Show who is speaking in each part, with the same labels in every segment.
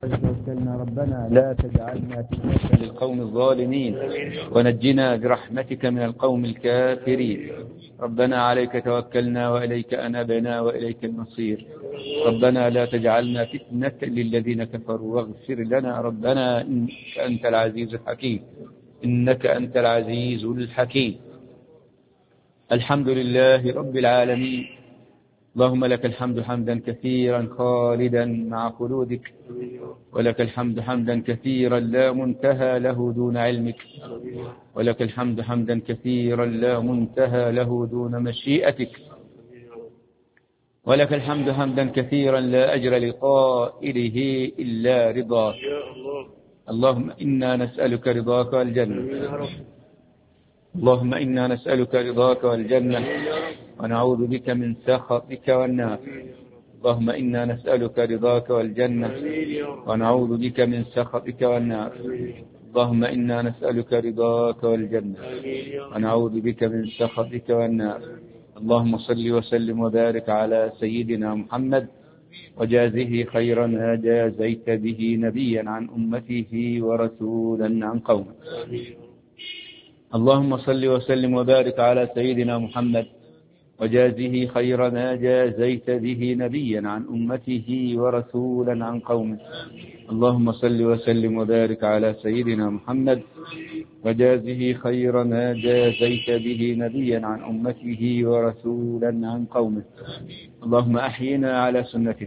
Speaker 1: توكلنا ربنا لا تجعلنا فتنة للقوم الظالمين ونجنا برحمتك من القوم الكافرين. ربنا عليك توكلنا وإليك أنبنا وإليك المصير. ربنا لا تجعلنا فتنة للذين كفروا واغفر لنا ربنا إنك أنت العزيز الحكيم. إنك أنت العزيز الحكيم. الحمد لله رب العالمين. اللهم لك الحمد حمدا كثيرا خالدا مع خلودك، ولك الحمد حمدا كثيرا لا منتهى له دون علمك، ولك الحمد حمدا كثيرا لا منتهى له دون مشيئتك، ولك الحمد حمدا كثيرا لا أجر لقائله إلا رضاك. اللهم إنا نسألك رضاك والجنة. اللهم إنا نسألك رضاك والجنة ونعوذ بك من سخطك والنار. اللهم إنا نسألك رضاك والجنة ونعوذ بك من سخطك والنار. اللهم إنا نسألك رضاك والجنة ونعوذ بك من سخطك والنار. اللهم صل وسلم وبارك على سيدنا محمد وجازه خيرا ما جازيت به نبيا عن أمته ورسولا عن قومه. اللهم صل وسلم وبارك على سيدنا محمد وجازه خير ما جازيت به نبيا عن أمته ورسولا عن قومه. اللهم صل وسلم وبارك على سيدنا محمد وجازه خير ما جازيت به نبيا عن أمته ورسولا عن قومه. اللهم أحينا على سنته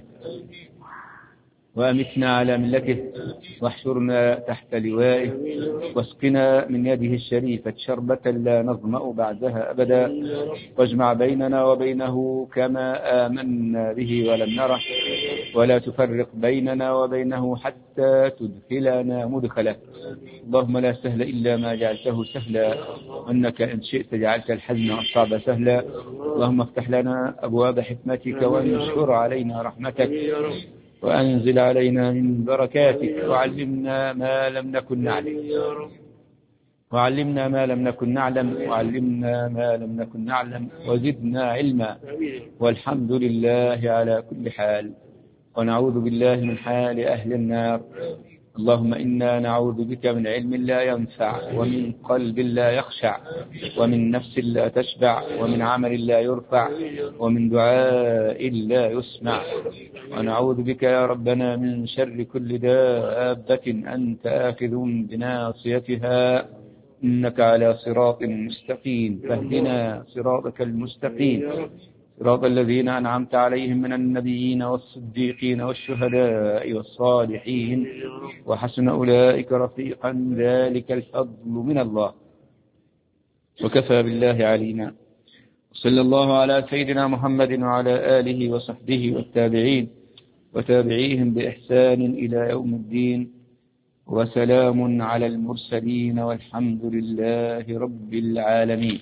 Speaker 1: وأمتنا على ملته واحشرنا تحت لوائه واسقنا من يده الشريفة شربة لا نظمأ بعدها أبدا، واجمع بيننا وبينه كما آمنا به ولم نره، ولا تفرق بيننا وبينه حتى تدخلنا مدخله. اللهم لا سهل إلا ما جعلته سهلا، وأنك إن شئت جعلت الحزن والصعب سهلا. اللهم افتح لنا أبواب حكمتك وانشر علينا رحمتك وأنزل علينا من بركاتك، وعلمنا ما لم نكن نعلم وعلمنا ما لم نكن نعلم وعلمنا ما لم نكن نعلم وزدنا علما، والحمد لله على كل حال. ونعوذ بالله من حال أهل النار. اللهم إنا نعوذ بك من علم لا ينفع ومن قلب لا يخشع ومن نفس لا تشبع ومن عمل لا يرفع ومن دعاء لا يسمع. ونعوذ بك يا ربنا من شر كل دابة أنت آخذ بناصيتها، إنك على صراط مستقيم، فاهدنا صراطك المستقيم، صراط الذين أنعمت عليهم من النبيين والصديقين والشهداء والصالحين وحسن أولئك رفيقا، ذلك الفضل من الله وكفى بالله علينا. صلى الله على سيدنا محمد وعلى آله وصحبه والتابعين وتابعيهم بإحسان إلى يوم الدين، وسلام على المرسلين والحمد لله رب العالمين.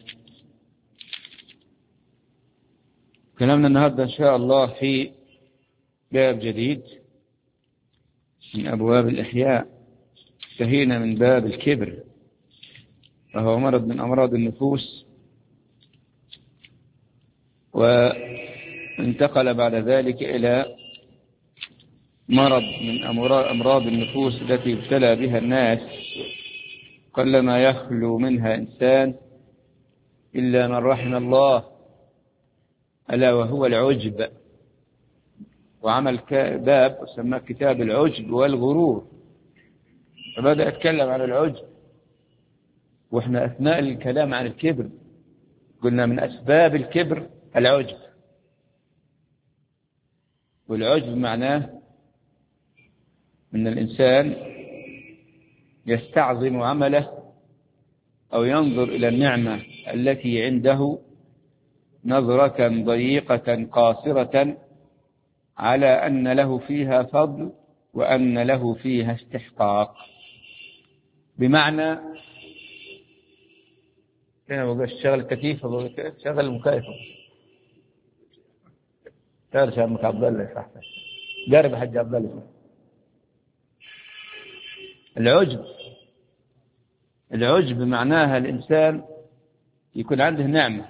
Speaker 1: كلامنا النهاردة إن شاء الله في باب جديد من أبواب الإحياء. انتهينا من باب الكبر وهو مرض من أمراض النفوس، وانتقل بعد ذلك إلى مرض من أمراض النفوس التي ابتلى بها الناس قلما يخلو منها إنسان إلا من رحم الله، ألا وهو العجب. وعمل باب وسماه كتاب العجب والغرور، فبدأ يتكلم عن العجب. وإحنا أثناء الكلام عن الكبر قلنا من أسباب الكبر العجب، والعجب معناه أن الإنسان يستعظم عمله أو ينظر إلى النعمة التي عنده نظرة ضيقة قاصرة على أن له فيها فضل وأن له فيها استحقاق. بمعنى هنا بقى الشغل التكييف، شغل المكيف، تعرف يا أمك عبد الله صح؟ قارب حج عبد الله. العجب معناها الإنسان يكون عنده نعمة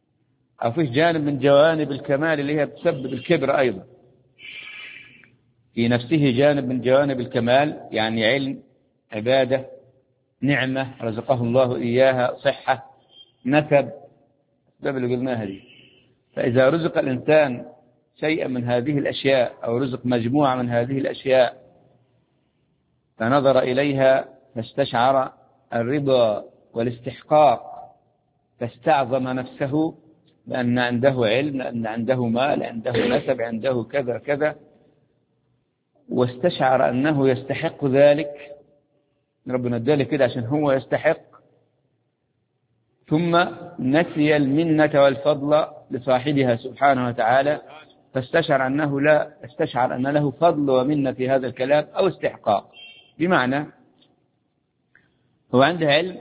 Speaker 1: أو فيه جانب من جوانب الكمال اللي هي بتسبب الكبر أيضا، في نفسه جانب من جوانب الكمال، يعني علم، عبادة، نعمة رزقه الله إياها، صحة، نسب، الأسباب اللي قلناها دي. فإذا رزق الإنسان شيئا من هذه الأشياء أو رزق مجموعة من هذه الأشياء فنظر إليها فاستشعر الرضا والاستحقاق، فاستعظم نفسه بأن عنده علم، أن عنده مال، عنده نسب، عنده كذا كذا، واستشعر أنه يستحق ذلك، ربنا اداله كده عشان هو يستحق، ثم نسي المنة والفضل لصاحبها سبحانه وتعالى، فاستشعر أنه لا استشعر أن له فضل ومنة في هذا الكلام أو استحقاق. بمعنى هو عنده علم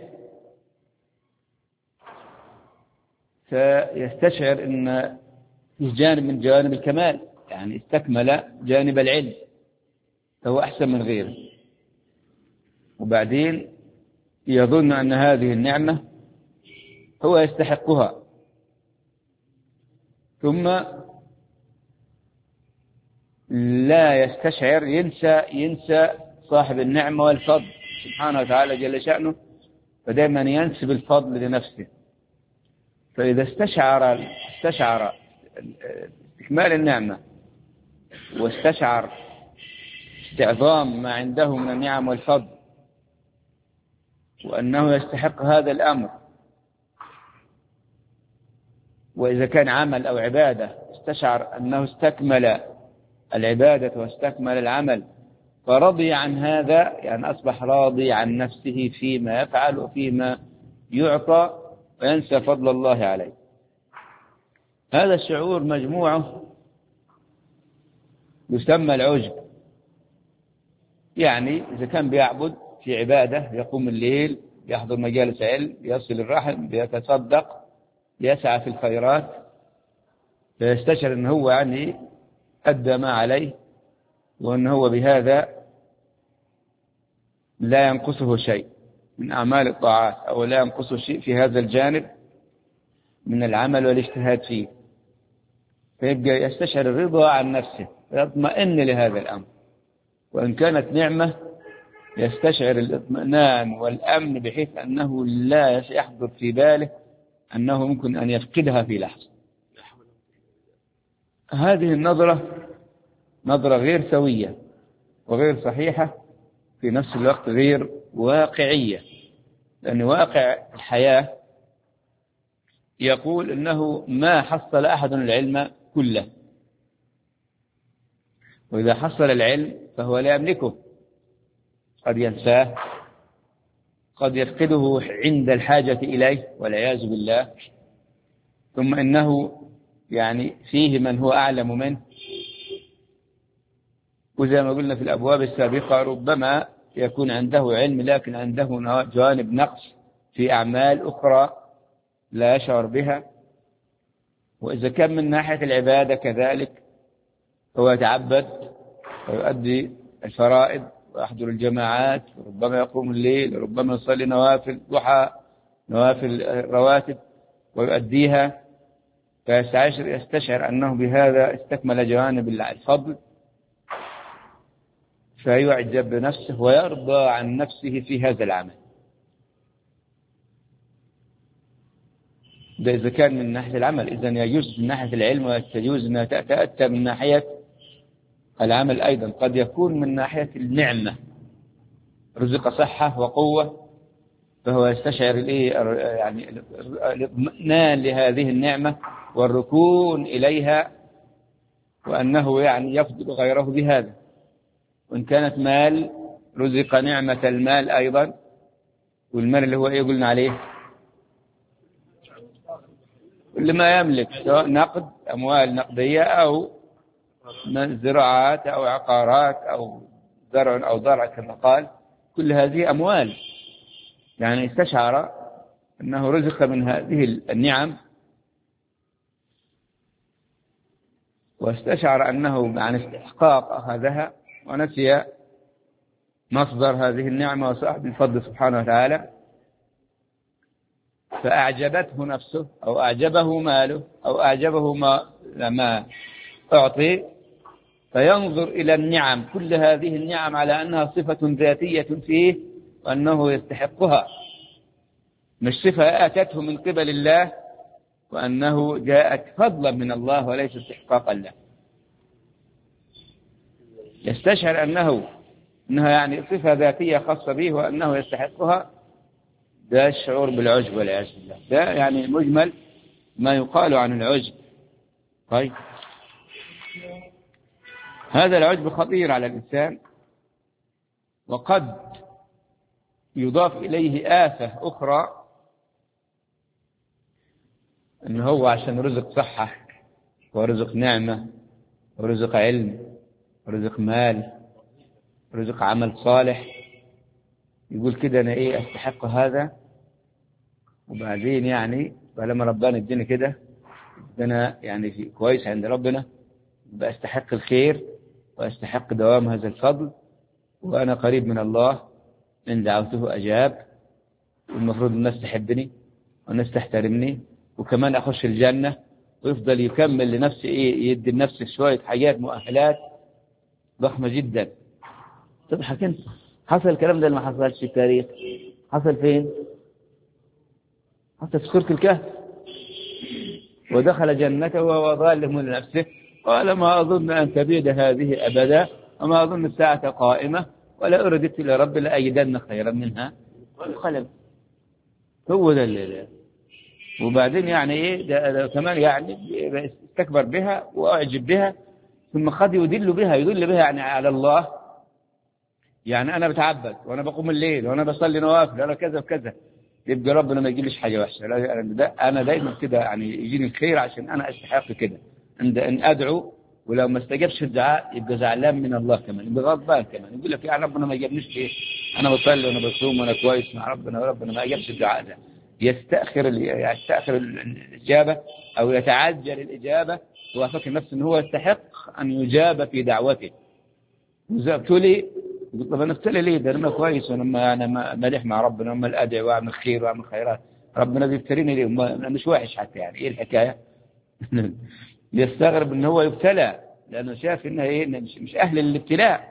Speaker 1: فيستشعر أن في جانب من جوانب الكمال، يعني استكمل جانب العلم فهو أحسن من غيره، وبعدين يظن أن هذه النعمة هو يستحقها، ثم لا يستشعر، ينسى صاحب النعمة والفضل سبحانه وتعالى جل شأنه، فدائما ينسب الفضل لنفسه. فإذا استشعر استكمال النعمة واستشعر استعظام ما عنده من النعم والفضل وأنه يستحق هذا الأمر، وإذا كان عمل أو عبادة استشعر أنه استكمل العبادة واستكمل العمل فرضي عن هذا، يعني أصبح راضي عن نفسه فيما يفعل وفيما يعطى وينسى فضل الله عليه. هذا الشعور مجموعه يسمى العجب. يعني إذا كان بيعبد في عبادة، يقوم الليل، يحضر مجالس علم، يصل الرحم، يتصدق، يسعى في الخيرات، فيستشعر أنه هو يعني أدى ما عليه، وأنه هو بهذا لا ينقصه شيء من أعمال الطاعات، أو لا ينقصه شيء في هذا الجانب من العمل والاجتهاد فيه، فيبقى يستشعر الرضا عن نفسه، يطمئن لهذا الأمر. وإن كانت نعمة يستشعر الاطمئنان والأمن، بحيث أنه لا يحضر في باله أنه ممكن أن يفقدها في لحظة. هذه النظرة نظرة غير سوية وغير صحيحة، في نفس الوقت غير واقعية، لأن واقع الحياة يقول أنه ما حصل أحد العلم كله، وإذا حصل العلم فهو لا يملكه، قد ينساه، قد يفقده عند الحاجة إليه والعياذ بالله، ثم إنه يعني فيه من هو أعلم منه. وزي ما قلنا في الأبواب السابقة ربما يكون عنده علم لكن عنده جوانب نقص في أعمال أخرى لا يشعر بها. وإذا كان من ناحية العبادة كذلك هو يتعبد ويؤدي الفرائض ويحضر الجماعات، وربما يقوم الليل، وربما يصلي نوافل ضحى، نوافل رواتب ويؤديها، فيستشعر أنه بهذا استكمل جوانب الفضل، فيعجب بنفسه ويرضى عن نفسه في هذا العمل. ده إذا كان من ناحية العمل. إذن يجوز من ناحية العلم، ويجوز أنها تأتى من ناحية العمل أيضا. قد يكون من ناحية النعمة، رزق صحة وقوة، فهو يستشعر يعني الاطمئنان لهذه النعمة والركون إليها، وأنه يعني يفضل غيره بهذا. وإن كانت مال، رزق نعمة المال أيضا، والمال اللي هو قلنا عليه كل ما يملك، سواء نقد، أموال نقدية، أو زراعات أو عقارات أو زرع أو ضرع كما قال، كل هذه أموال. يعني استشعر أنه رزق من هذه النعم، واستشعر أنه عن استحقاق أخذها، ونسي مصدر هذه النعمة وصاحب الفضل سبحانه وتعالى، فأعجبته نفسه أو أعجبه ماله أو أعجبه ما أعطي، فينظر إلى النعم، كل هذه النعم على أنها صفة ذاتية فيه وأنه يستحقها، مش صفة أتته من قبل الله، وأنه جاءت فضلا من الله وليس استحقاقا له. يستشعر أنها يعني صفة ذاتية خاصة به وأنه يستحقها، ده الشعور بالعجب والعياذ بالله. ده يعني مجمل ما يقال عن العجب. طيب، هذا العجب خطير على الإنسان، وقد يضاف إليه آفة أخرى، أنه هو عشان رزق صحة ورزق نعمة ورزق علم ورزق مال ورزق عمل صالح، يقول كده أنا إيه أستحق هذا، وبعدين يعني فلما ربنا اديني كده، أنا يعني في كويس عند ربنا، بأستحق الخير وأستحق دوام هذا الفضل، وأنا قريب من الله، إن دعوته أجاب، والمفروض الناس تحبني والناس تحترمني، وكمان أخش الجنة، ويفضل يكمل لنفسه إيه، يدي لنفسه شوية حاجات مؤهلات ضخمة جدا. تضحك أنت، حصل الكلام ده اللي ما حصلش في التاريخ، حصل فين؟ حصل في سورة الكهف، ودخل جنته وهو ظالم لنفسه قال ما أظن أن تبيد هذه أبدا وما أظن الساعة قائمة ولا أردت إلى رب لأجدن خيرا منها انقلب. هو ده اللي وبعدين يعني إيه ده كمان يعني استكبر بها وأعجب بها، ثم قد يدل بها يعني على الله، يعني أنا بتعبد وأنا بقوم الليل وأنا بصلي نوافل وأنا كذا وكذا، يبقى ربنا ما يجيليش حاجة وحشة. أنا دايما كده يعني يجيني الخير عشان أنا أستحق كده، أن أدعو، ولو ما استجابش الدعاء يبقى زعلان من الله كمان، يبقى غضبان كمان، يقول لك يعني ربنا ما يجابنيش ليه؟ أنا بصلي وأنا بصوم وأنا كويس مع ربنا وربنا ما يجابش الدعاء ده. يستأخر الإجابة أو يتعجل الإجابة، هو فاكر نفسه أنه هو يستحق أن يجاب في دعوته. ابتلي، يقول طب أنا ابتلي ليه؟ ده أنا كويس وأنا مليح مع ربنا، وأما الأدعي وأعمل خير وأعمل خيرات، ربنا بيبتليني ليه؟ أنا مش وحش حتى، يعني إيه الحكاية؟ يستغرب أنه هو يبتلى لأنه شاف إنه إيه، مش أهل الابتلاء،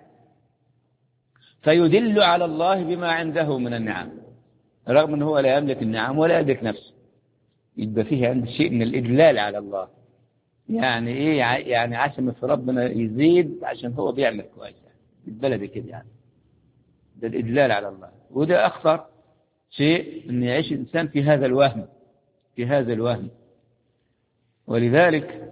Speaker 1: فيدل على الله بما عنده من النعم، رغم أنه هو لا يملك النعم ولا يملك نفسه، يبقى فيه عند شيء من الإدلال على الله. يعني إيه؟ يعني عشان في ربنا يزيد عشان هو بيعمل كويس، يعني بالبلد كده، يعني ده الإدلال على الله. وده أخطر شيء أن يعيش الإنسان في هذا الوهم. ولذلك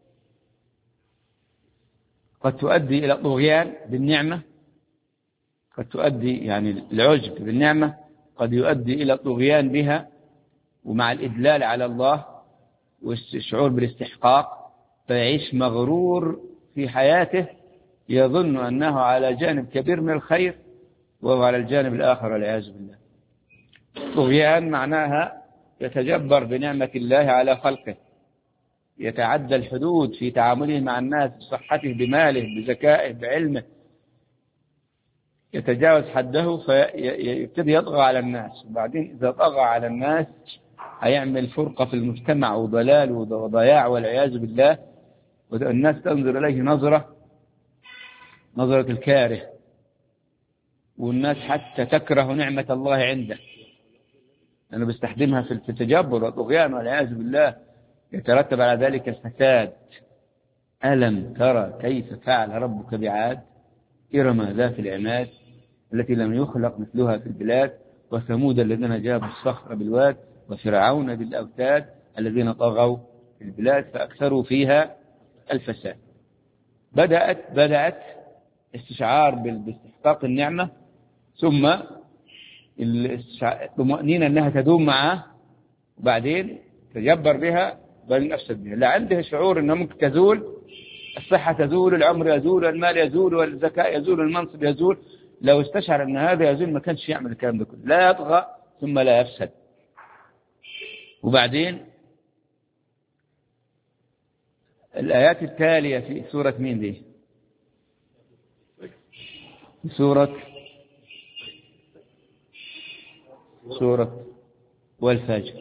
Speaker 1: قد تؤدي إلى الطغيان بالنعمة، قد تؤدي يعني العجب بالنعمة قد يؤدي إلى الطغيان بها، ومع الإدلال على الله والشعور بالاستحقاق، فيعيش مغرور في حياته، يظن أنه على جانب كبير من الخير وهو على الجانب الآخر والعياذ بالله. طغيان معناها يتجبر بنعمة الله على خلقه، يتعدى الحدود في تعامله مع الناس، بصحته، بماله، بذكائه، بعلمه، يتجاوز حده فيبتدي يطغى على الناس، وبعدين إذا طغى على الناس هيعمل فرقة في المجتمع وضلال وضياع والعياذ بالله، والناس تنظر إليه نظرة الكاره، والناس حتى تكره نعمة الله عنده، لأنه بيستخدمها في التجبر والطغيان والعياذ بالله، يترتب على ذلك الفساد. ألم ترى كيف فعل ربك بعاد إرم ذات العماد التي لم يخلق مثلها في البلاد، وثمود الذين جابوا الصخر بالواد، وفرعون بالأوتاد الذين طغوا في البلاد فأكثروا فيها الفساد. بدأت استشعار باستحقاق النعمة، ثم الطمأنينة أنها تدوم معه، وبعدين تجبر بها بل أفسد بها. لا عنده شعور أنه ممكن تزول الصحة، تزول العمر، يزول المال، يزول والذكاء يزول، المنصب يزول. لو استشعر أن هذا يزول ما كانش يعمل الكلام ده كله، لا يطغى ثم لا يفسد. وبعدين الآيات التالية في سورة مين دي؟ سورة والفجر.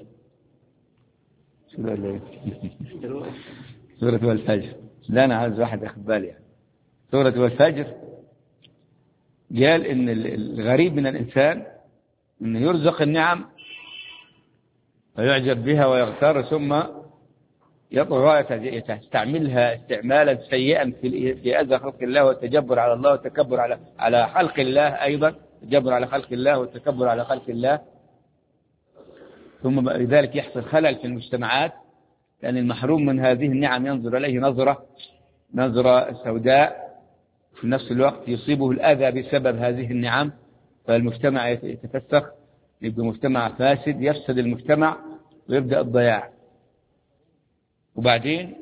Speaker 1: سورة والفجر. لا أنا عايز واحد أخذ بالي يعني. سورة والفجر قال إن الغريب من الإنسان إنه يرزق النعم ويعجب بها ويغتر ثم يطغى يستعملها استعمالا سيئا في أذى خلق الله والتجبر على الله والتكبر على خلق الله، أيضا التجبر على خلق الله والتكبر على خلق الله. ثم لذلك يحصل خلل في المجتمعات، لأن المحروم من هذه النعم ينظر إليه نظرة سوداء، في نفس الوقت يصيبه الأذى بسبب هذه النعم، فالمجتمع يتفسخ، يبقى مجتمع فاسد، يفسد المجتمع ويبدأ الضياع. وبعدين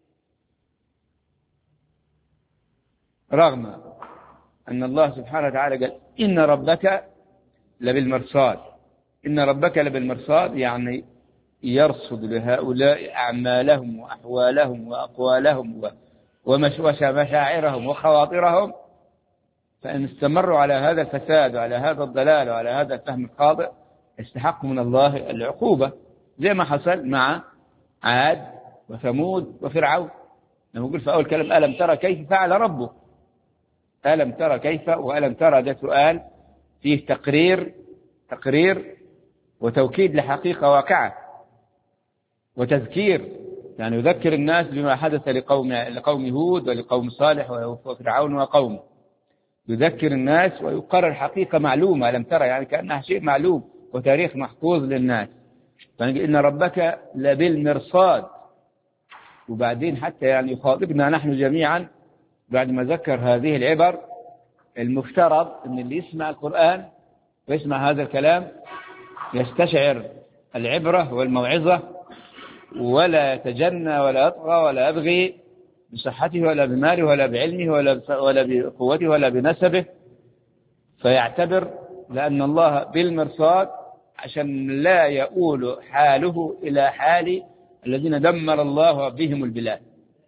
Speaker 1: رغم أن الله سبحانه وتعالى قال إن ربك لبالمرصاد، إن ربك لبالمرصاد يعني يرصد لهؤلاء أعمالهم وأحوالهم وأقوالهم ومشاعرهم وخواطرهم، فإن استمروا على هذا الفساد وعلى هذا الضلال وعلى هذا الفهم الخاطئ يستحقوا من الله العقوبة، زي ما حصل مع عاد وثمود وفرعون. لما يقول في أول كلام ألم ترى كيف فعل ربك، ألم ترى كيف وألم ترى ده سؤال فيه تقرير وتوكيد لحقيقة واقعة وتذكير، يعني يذكر الناس بما حدث لقوم هود ولقوم صالح وفرعون وقومه، يذكر الناس ويقرر حقيقة معلومة. ألم ترى يعني كأنها شيء معلوم وتاريخ محفوظ للناس. فإن ربك لبالمرصاد. وبعدين حتى يعني يخاطبنا نحن جميعا بعد ما ذكر هذه العبر، المفترض أن اللي يسمع القرآن ويسمع هذا الكلام يستشعر العبرة والموعظة، ولا يتجنى ولا يطغى ولا يبغي بصحته ولا بماله ولا بعلمه ولا بقوته ولا بنسبه، فيعتبر لأن الله بالمرصاد عشان لا يؤول حاله إلى حال الذين دمر الله بهم البلاد.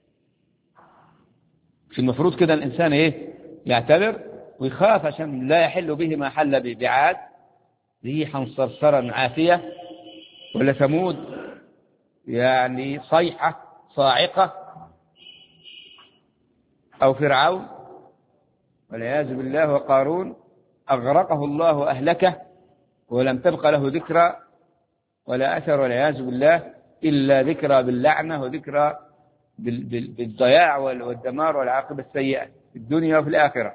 Speaker 1: في المفروض كده الإنسان يعتبر ويخاف عشان لا يحل به ما حل بعاد ريحا صرصرا عافية، ولا ثمود يعني صيحة صاعقة، أو فرعون والعياذ بالله وقارون أغرقه الله وأهلكه ولم تبق له ذكرى ولا أثر والعياذ بالله إلا ذكرى باللعنة وذكرى بالضياع والدمار والعاقبة السيئة في الدنيا وفي الآخرة.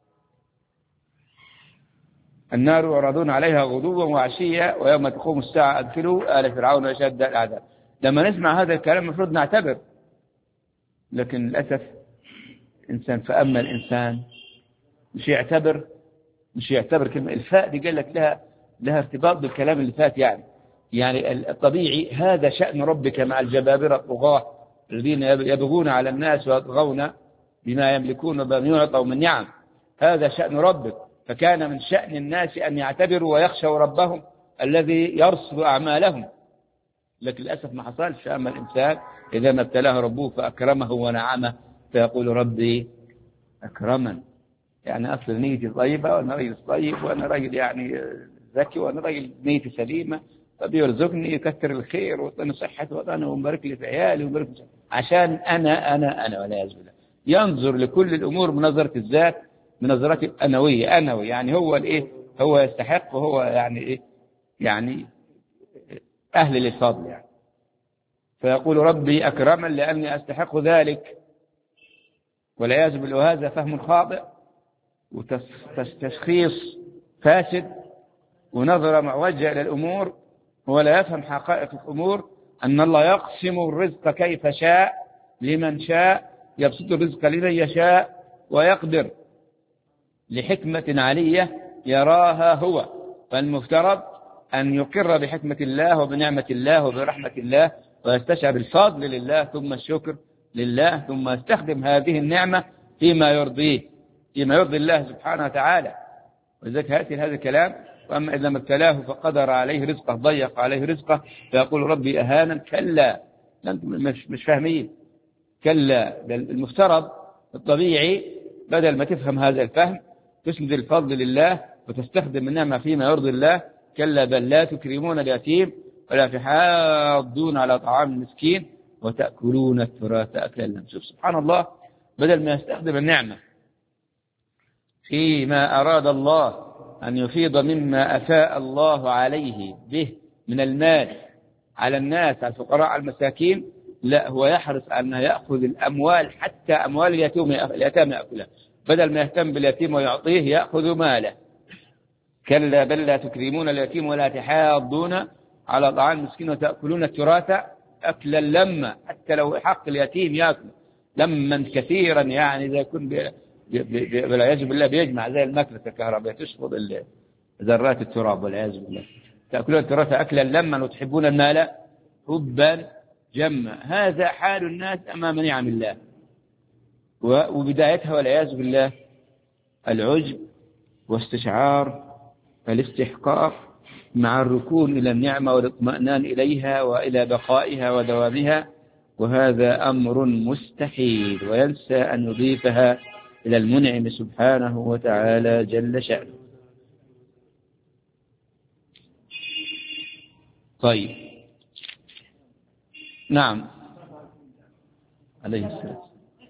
Speaker 1: النار يعرضون عليها غدوا وعشيا ويوم تقوم الساعة أدخلوا آل فرعون أشد العذاب. لما نسمع هذا الكلام المفروض نعتبر، لكن للأسف إنسان فأما الإنسان مش يعتبر كلمة الفاء دي قال لك لها ارتباط بالكلام اللي فات، يعني الطبيعي هذا شأن ربك مع الجبابرة الطغاة الذين يبغون على الناس ويطغون بما يملكون وبما يعطوا من نعم، هذا شأن ربك. فكان من شأن الناس أن يعتبروا ويخشوا ربهم الذي يرصد أعمالهم، لكن للأسف ما حصلش. أما الإنسان إذا ما ابتلاه ربه فأكرمه ونعمه فيقول ربي أكرمن، يعني أصل نيتي طيبة وأنا راجل طيب وأنا راجل يعني ذكي وأنا راجل نيتي سليمة، فبيرزقني يكثر الخير وأنا صحتي وأنا ومبارك لي في عيالي ومبارك عشان أنا ولا يزول. ينظر لكل الأمور بنظرة الذات، بنظرة الأنوية، يعني هو يستحق وهو يعني أهل للفضل يعني. فيقول ربي أكرمن لأني أستحق ذلك والعياذ بالله. هذا فهم خاطئ وتشخيص فاسد ونظرة معوجة إلى الأمور، ولا يفهم حقائق الأمور أن الله يقسم الرزق كيف شاء لمن شاء، يبسط الرزق لمن يشاء ويقدر لحكمة علية يراها هو. فالمفترض أن يقر بحكمة الله وبنعمة الله وبرحمة الله ويستشعر الفضل لله ثم الشكر لله، ثم يستخدم هذه النعمة فيما يرضي الله سبحانه وتعالى. ولذلك يأتي هذا الكلام: وأما إذا ما ابتلاه فقدر عليه رزقه ضيق عليه رزقه فيقول ربي أهانا. كلا، مش فاهمين. كلا، المفترض الطبيعي بدل ما تفهم هذا الفهم تسند الفضل لله وتستخدم النعمة فيما يرضي الله. كلا بل لا تكرمون اليتيم ولا تحاضون على طعام المسكين وتأكلون التراث أكلا لما. سبحان الله، بدل ما يستخدم النعمة فيما أراد الله أن يفيض مما أفاء الله عليه به من المال على الناس، على الفقراء، على المساكين، لا، هو يحرص أن يأخذ الأموال، حتى أموال اليتامى يأكلها، بدل ما يهتم باليتيم ويعطيه يأخذ ماله. كلا بل لا تكرمون اليتيم ولا تحاضون على طعام المسكين وتأكلون التراث أكلا لما، حتى لو حق اليتيم يأكل لما كثيرا، يعني إذا يكون والعياذ بالله بيجمع زي المكنسة الكهربائية تشفط ذرات التراب والعياذ بالله. تأكلون التراث أكلا لما وتحبون المال حبا جما. هذا حال الناس أمام نعم الله، وبدايتها والعياذ بالله العجب واستشعار الاستحقاق مع الركون إلى النعمة والاطمئنان إليها وإلى بقائها ودوامها، وهذا أمر مستحيل، وينسى أن يضيفها إلى المنعم سبحانه وتعالى جل شأنه. طيب، نعم، عليه السلام.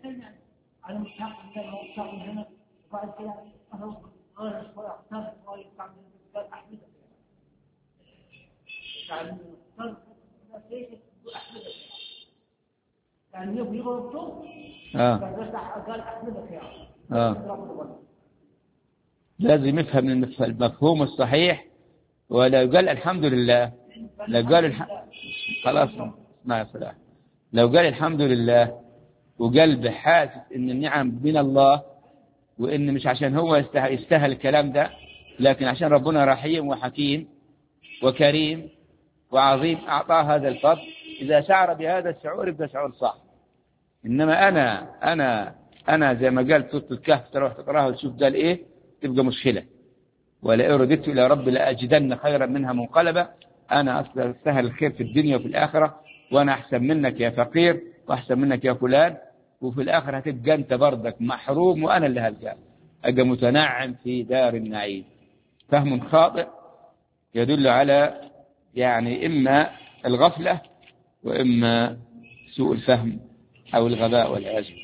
Speaker 1: لازم يفهم المفهوم الصحيح، ولا يقال الحمد لله. لو قال خلاص ما يصلح. لو قال الحمد لله وقلبه حاسس ان النعم من الله، وان مش عشان هو يستاهل الكلام ده، لكن عشان ربنا رحيم وحكيم وكريم وعظيم أعطاه هذا الفضل، إذا شعر بهذا الشعور يبقى شعور صح. إنما أنا زي ما قال سورة الكهف، تروح تقراها وتشوف قال إيه، تبقى مشكلة. ولئن رددت إلى ربي لأجدن خيرا منها منقلبا. أنا أصلا سهل الخير في الدنيا وفي الآخرة، وأنا أحسن منك يا فقير وأحسن منك يا فلان، وفي الآخرة هتبقى أنت بردك محروم وأنا اللي هلقى أبقى متنعم في دار النعيم. فهم خاطئ يدل على يعني إما الغفلة وإما سوء الفهم أو الغباء والعياذ بالله.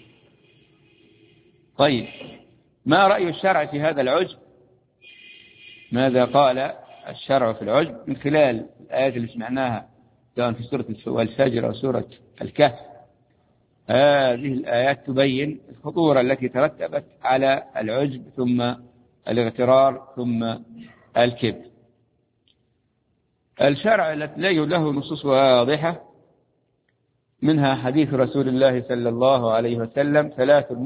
Speaker 1: طيب، ما رأي الشرع في هذا العجب؟ ماذا قال الشرع في العجب من خلال الآيات اللي سمعناها سواء في سورة الفجر أو سورة الكهف؟ هذه الآيات تبين الخطورة التي ترتبت على العجب ثم الاغترار ثم الكبر. الشرع له نصوص واضحة، منها حديث رسول الله صلى الله عليه وسلم: 3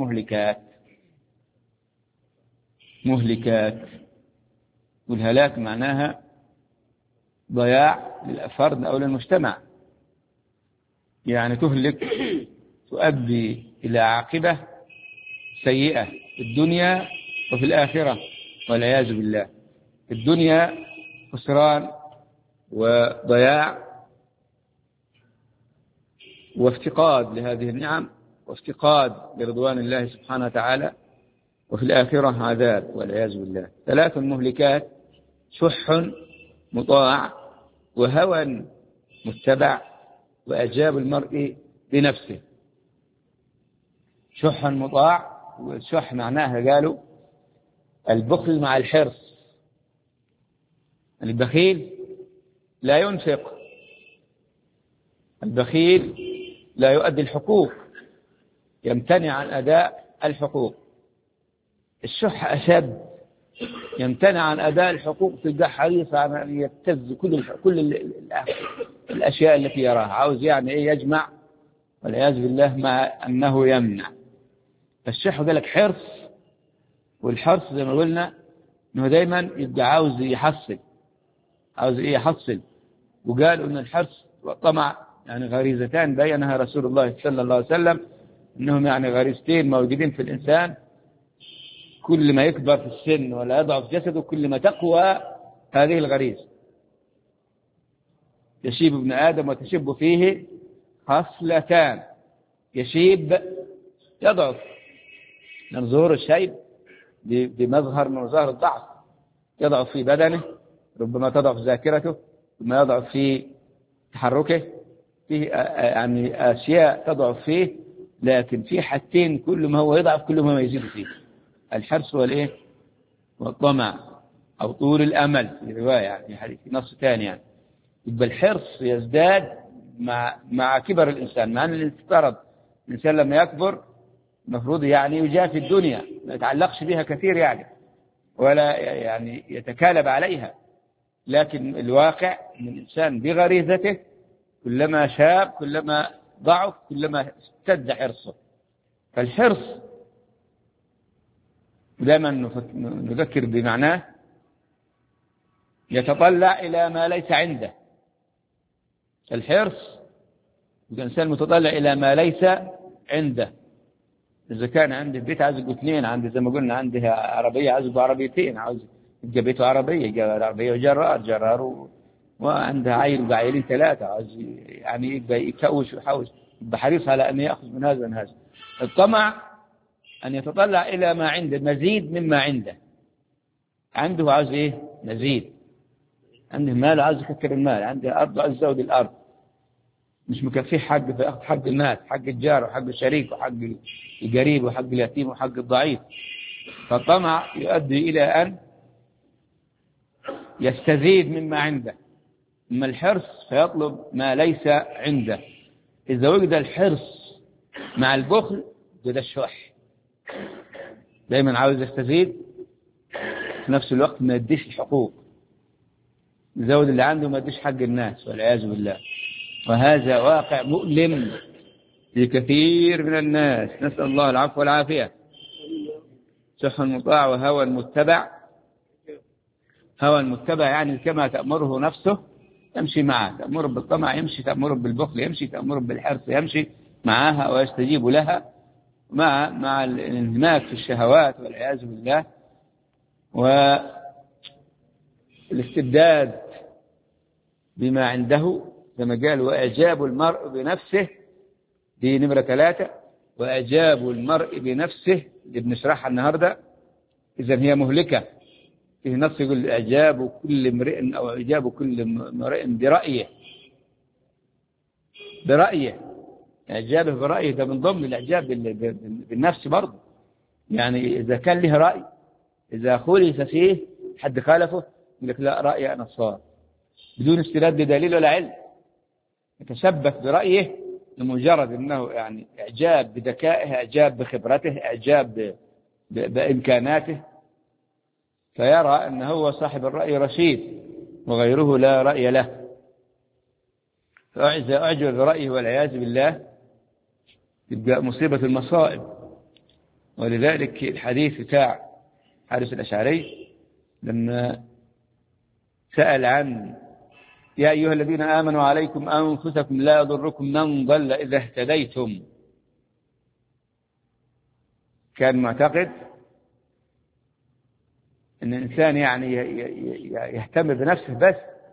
Speaker 1: مهلكات. والهلاك معناها ضياع للفرد أو للمجتمع، يعني تهلك، تؤدي إلى عاقبة سيئة في الدنيا وفي الآخرة والعياذ بالله. في الدنيا خسران وضياع وافتقاد لهذه النعم وافتقاد لرضوان الله سبحانه وتعالى، وفي الآخرة عذاب والعياذ بالله. 3 مهلكات: شح مطاع، وهوى متبع، وإعجاب المرء بنفسه. شح مطاع، والشح معناها قالوا البخل مع الحرص. البخيل لا ينفق، البخيل لا يؤدي الحقوق، يمتنع عن أداء الحقوق. الشح أشد، يمتنع عن أداء الحقوق، تلقى حريص على أن يبتز كل الأشياء التي يراها، عاوز يعني إيه يجمع والعياذ بالله، مع أنه يمنع. فالشح ذلك حرص، والحرص زي ما قلنا أنه دايما يبقى عاوز يحصل، عاوز إيه يحصل. وقال أن الحرص والطمع يعني غريزتان بينها رسول الله صلى الله عليه وسلم، أنهم يعني غريزتين موجودين في الإنسان، كل ما يكبر في السن ولا يضعف جسده كل ما تقوى هذه الغريزة. يشيب ابن آدم وتشب فيه خصلتان: يشيب يضعف، من ظهور الشيب بمظهر من مظاهر الضعف، يضعف في بدنه، ربما تضعف ذاكرته، ثم يضعف في تحركه، فيه يعني أشياء تضعف فيه، لكن في حاجتين كل ما هو يضعف كل ما يزيد فيه. الحرص والإيه والطمع أو طول الأمل في رواية يعني حديث نص ثاني يعني. يبقى الحرص يزداد مع كبر الإنسان، مع أن الافترض الإنسان لما يكبر المفروض يعني يجافي الدنيا ما يتعلقش بها كثير يعني ولا يعني يتكالب عليها، لكن الواقع أن الإنسان بغريزته كلما شاب كلما ضعف كلما اشتد حرصه. فالحرص دائما نذكر بمعناه يتطلع إلى ما ليس عنده. الحرص الإنسان متطلع إلى ما ليس عنده. إذا كان عنده بيت عايز يبقوا اثنين، عنده زي ما قلنا عنده عربية عايز يبقوا عربيتين، عاوز يبقى بيته عربية يبقى عربية وجرار وعنده عيل وعيلين ثلاثة عاوز يعني يبقى يكوش ويحوش، يبقى حريص على أن يأخذ من هذا ومن هذا. الطمع أن يتطلع إلى ما عنده مزيد مما عنده. عنده عاوز إيه؟ مزيد. عنده مال عاوز يكثر المال، عنده أرض عاوز يزود الأرض، مش مكفيه حق فيأخذ حق الناس، حق الجار وحق الشريك وحق القريب وحق اليتيم وحق الضعيف. فالطمع يؤدي إلى أن يستزيد مما عنده. أما الحرص فيطلب ما ليس عنده. إذا وجد الحرص مع البخل وجد الشح، دائما عاوز يستزيد في نفس الوقت ما يديش الحقوق، يزود اللي عنده ما يديش حق الناس والعياذ بالله. وهذا واقع مؤلم لكثير من الناس، نسأل الله العفو والعافية. شح مطاع وهوى متبع. هوى متبع يعني كما تأمره نفسه يمشي معه، تأمره بالطمع يمشي، تأمره بالبخل يمشي، تأمره بالحرص يمشي معها ويستجيب لها مع الانهماك في الشهوات والعياذ بالله. والاستبداد بما عنده كما قال وإعجاب المرء بنفسه، دي نمرة 3. وإعجاب المرء بنفسه اللي بنشرحها النهاردة إذن هي مهلكة. فيه نص يقول إعجاب كل امرئ أو إعجاب كل امرئ برأيه. إعجابه برأيه ده من ضمن الإعجاب بالنفس برضه. يعني إذا كان له رأي، إذا خلف فيه حد خالفه يقول لك لا رأيي أنا الصواب بدون استناد بدليل ولا علم، يتشبث برأيه لمجرد أنه يعني إعجاب بذكائه، إعجاب بخبرته، إعجاب بإمكاناته، فيرى أنه هو صاحب الرأي رشيد وغيره لا رأي له. فإذا أعجب برأيه والعياذ بالله تبقى مصيبة المصائب. ولذلك الحديث بتاع حارث الأشعري لما سأل عن يا أيها الذين آمنوا عليكم أنفسكم لا يضركم من ضل إذا اهتديتم، كان معتقد أن الإنسان يعني يهتم بنفسه بس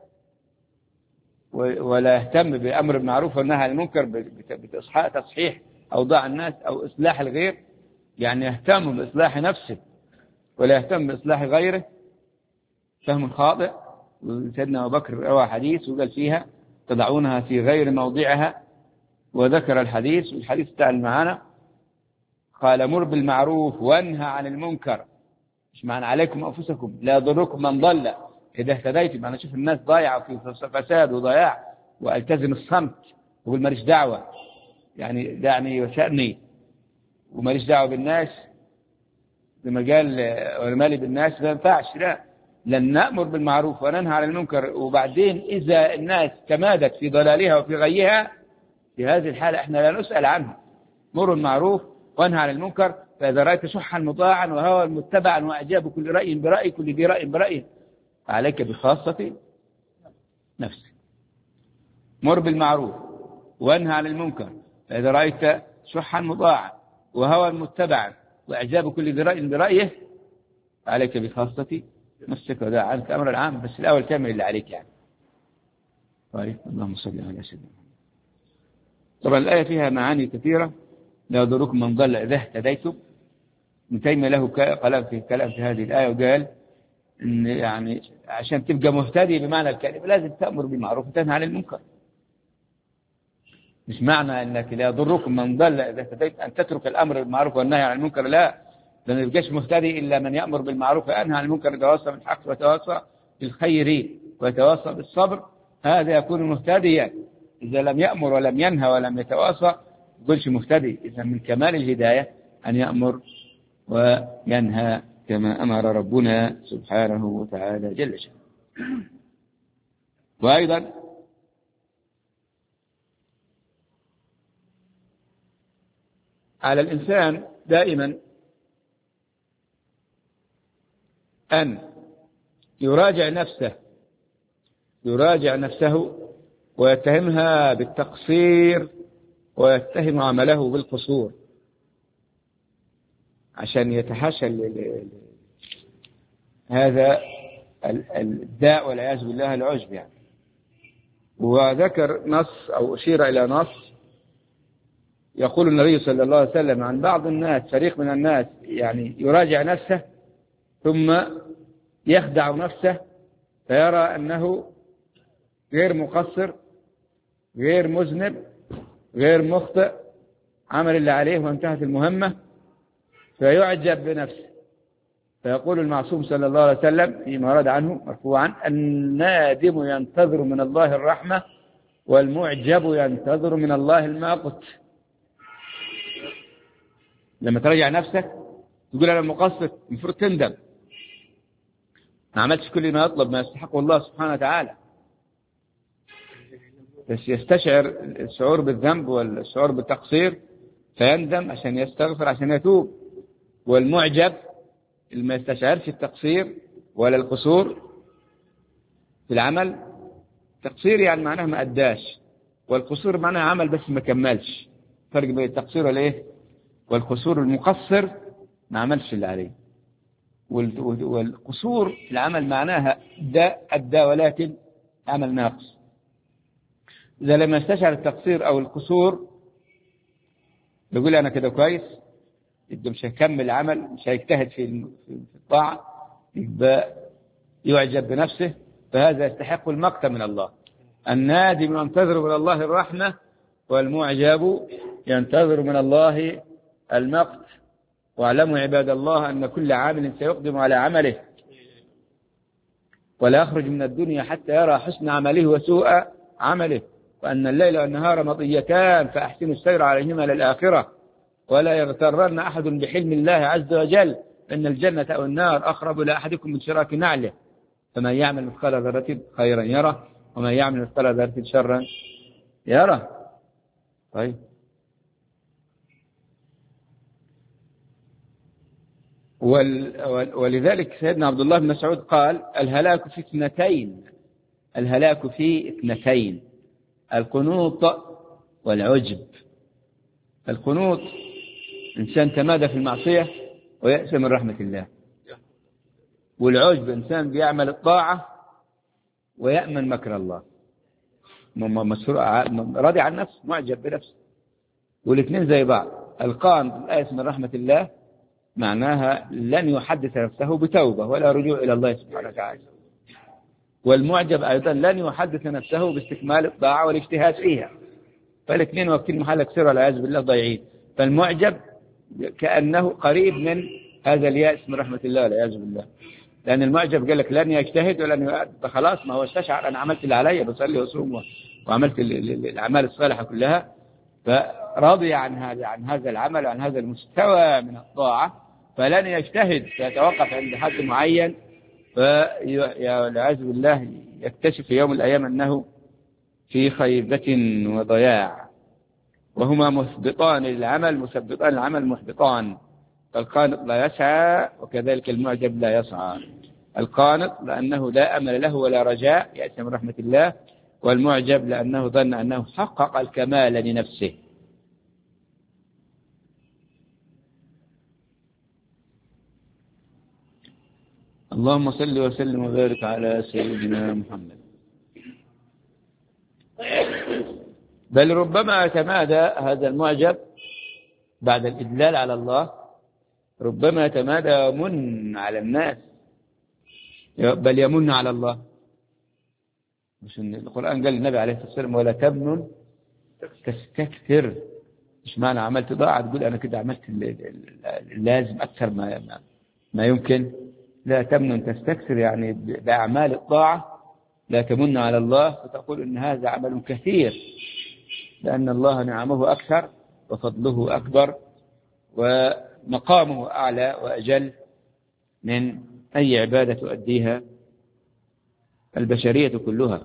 Speaker 1: ولا يهتم بأمر المعروف والنهي عن المنكر بتصحيح أوضاع الناس أو إصلاح الغير، يعني يهتم بإصلاح نفسه ولا يهتم بإصلاح غيره. فهم خاطئ. وسيدنا أبو بكر روى حديث وقال فيها تضعونها في غير موضعها، وذكر الحديث والحديث تعال معنا قال مر بالمعروف وانهى عن المنكر. مش معنى عليكم أنفسكم لا يضركم من ضل إذا اهتديتم. أنا أشوف الناس ضايعة في فساد وضياع والتزم الصمت وقول ماليش دعوة، يعني دعني وشأني وماليش دعوة بالناس لما قال ومالي بالناس ما ينفعش. لا، لن نأمر بالمعروف وننهى عن المنكر، وبعدين إذا الناس تمادت في ضلالها وفي غيها في هذه الحالة احنا لا نسأل عنها. مر المعروف وانهى عن المنكر، فإذا رأيت شحا مطاعا وهوى متبعا وأعجاب كل رأي برأي كل ذي رأي برأيه عليك بخاصة نفسك. مر بالمعروف وانهى عن المنكر، فإذا رأيت شحا مطاعا وهوى متبعا وأعجاب كل ذي رأي برأيه عليك بخاصة نفسك ودع عنك أمر العام. بس الأول كامل اللي عليك يعني. طيب اللهم صل على سيدنا. طبعا الآية فيها معاني كثيرة. لا يضركم من ضل إذا اهتديتم. ابن تيمية له كلام في هذه الآية وقال إن يعني عشان تبقى مهتدي بمعنى الكلمة لازم تأمر بالمعروف وتنهى عن المنكر. مش معنى أنك لا يضركم من ضل إذا اهتديت أن تترك الأمر بالمعروف والنهي عن المنكر، لا، لأنه ما يبقاش مهتدي إلا من يأمر بالمعروف وينهى عن المنكر ويتواصى بالحق ويتواصى بالخير ويتواصى بالصبر، هذا يكون مهتديا. إذا لم يأمر ولم ينهى ولم يتواصى يقولش مهتدي. إذا من كمال الهداية أن يأمر وينهى كما أمر ربنا سبحانه وتعالى جل شأنه. وأيضا على الإنسان دائما أن يراجع نفسه ويتهمها بالتقصير ويتهم عمله بالقصور، عشان يتحاشى هذا الداء والعياذ بالله العجب يعني. وذكر نص أو أشير إلى نص يقول النبي صلى الله عليه وسلم عن بعض الناس، فريق من الناس يعني يراجع نفسه ثم يخدع نفسه فيرى أنه غير مقصر غير مذنب غير مخطئ، عمل اللي عليه وانتهت المهمة، فيعجب بنفسه. فيقول المعصوم صلى الله عليه وسلم فيما ورد عنه مرفوعا: النادم ينتظر من الله الرحمة والمعجب ينتظر من الله المقت. لما تراجع نفسك تقول أنا مقصر، المفروض تندم، ما عملتش كل ما يطلب ما يستحقه الله سبحانه وتعالى، بس يستشعر الشعور بالذنب والشعور بالتقصير فيندم عشان يستغفر عشان يتوب. والمعجب اللي ما يستشعرش التقصير ولا القصور في العمل، تقصير يعني معناه ما أداش، والقصور معناه عمل بس ما كملش. فرق بين التقصير والإيه والقصور: المقصر ما عملش اللي عليه، والقصور في العمل معناها أدى ولكن عمل ناقص. إذا لم يستشعر التقصير أو القصور يقول أنا كده كويس، يبقى مش هيكمل عمل، مش هيجتهد في الطاعة، يبقى يعجب بنفسه، فهذا يستحق المقت من الله. النادم ينتظر من الله الرحمة والمعجب ينتظر من الله المقت. واعلموا عباد الله أن كل عامل سيقدم على عمله ولا يخرج من الدنيا حتى يرى حسن عمله وسوء عمله، وأن الليل والنهار مطيتان فأحسنوا السير عليهما للآخرة، ولا يغترن أحد بحلم الله عز وجل، إن الجنة أو النار أقرب إلى أحدكم من شراك نعله، فمن يعمل مثقال ذرة خيرا يره ومن يعمل مثقال ذرة شرا يره. طيب، ولذلك سيدنا عبد الله بن مسعود قال: الهلاك في اثنتين: القنوط والعجب. القنوط إنسان تمادى في المعصية ويأس من رحمة الله، والعجب إنسان بيعمل الطاعة ويأمن مكر الله، راضي عن نفسه معجب بنفسه، والاثنين زي بعض. القانط الآيس من رحمة الله معناها لن يحدث نفسه بتوبة ولا رجوع إلى الله سبحانه وتعالى، والمعجب أيضا لن يحدث نفسه باستكمال الطاعة والاجتهاد فيها، فالاثنين وقتين محلك سر والعياذ بالله ضايعين. فالمعجب كأنه قريب من هذا اليأس من رحمة الله والعياذ بالله، لأن المعجب قال لك لن يجتهد ولن خلاص، ما هو استشعر أنا عملت اللي علي، بصلي وصوم وعملت الأعمال الصالحة كلها، فرضي عن هذا العمل وعن هذا المستوى من الطاعة، فلن يجتهد، فيتوقف عند حد معين، والعياذ بالله يكتشف في يوم من الأيام أنه في خيبة وضياع، وهما مثبطان للعمل، مثبطان العمل محبطان. فالقانط لا يسعى وكذلك المعجب لا يسعى. القانط لأنه لا أمل له ولا رجاء، يأتي من رحمة الله، والمعجب لأنه ظن أنه حقق الكمال لنفسه. اللهم صل وسلم وبارك على سيدنا محمد. بل ربما يتمادى هذا المعجب بعد الإدلال على الله، ربما يتمادى يمن على الناس، بل يمن على الله. مش إن القرآن قال للنبي عليه الصلاة والسلام: ولا تمنن تستكثر، مش معنى عملت ضاعة تقول أنا كده عملت اللازم أكثر ما يمكن. لا تمنن تستكثر، يعني بأعمال الطاعة لا تمن على الله فتقول إن هذا عمل كثير، لأن الله نعمه أكثر وفضله أكبر ومقامه أعلى وأجل من أي عبادة تؤديها البشرية كلها.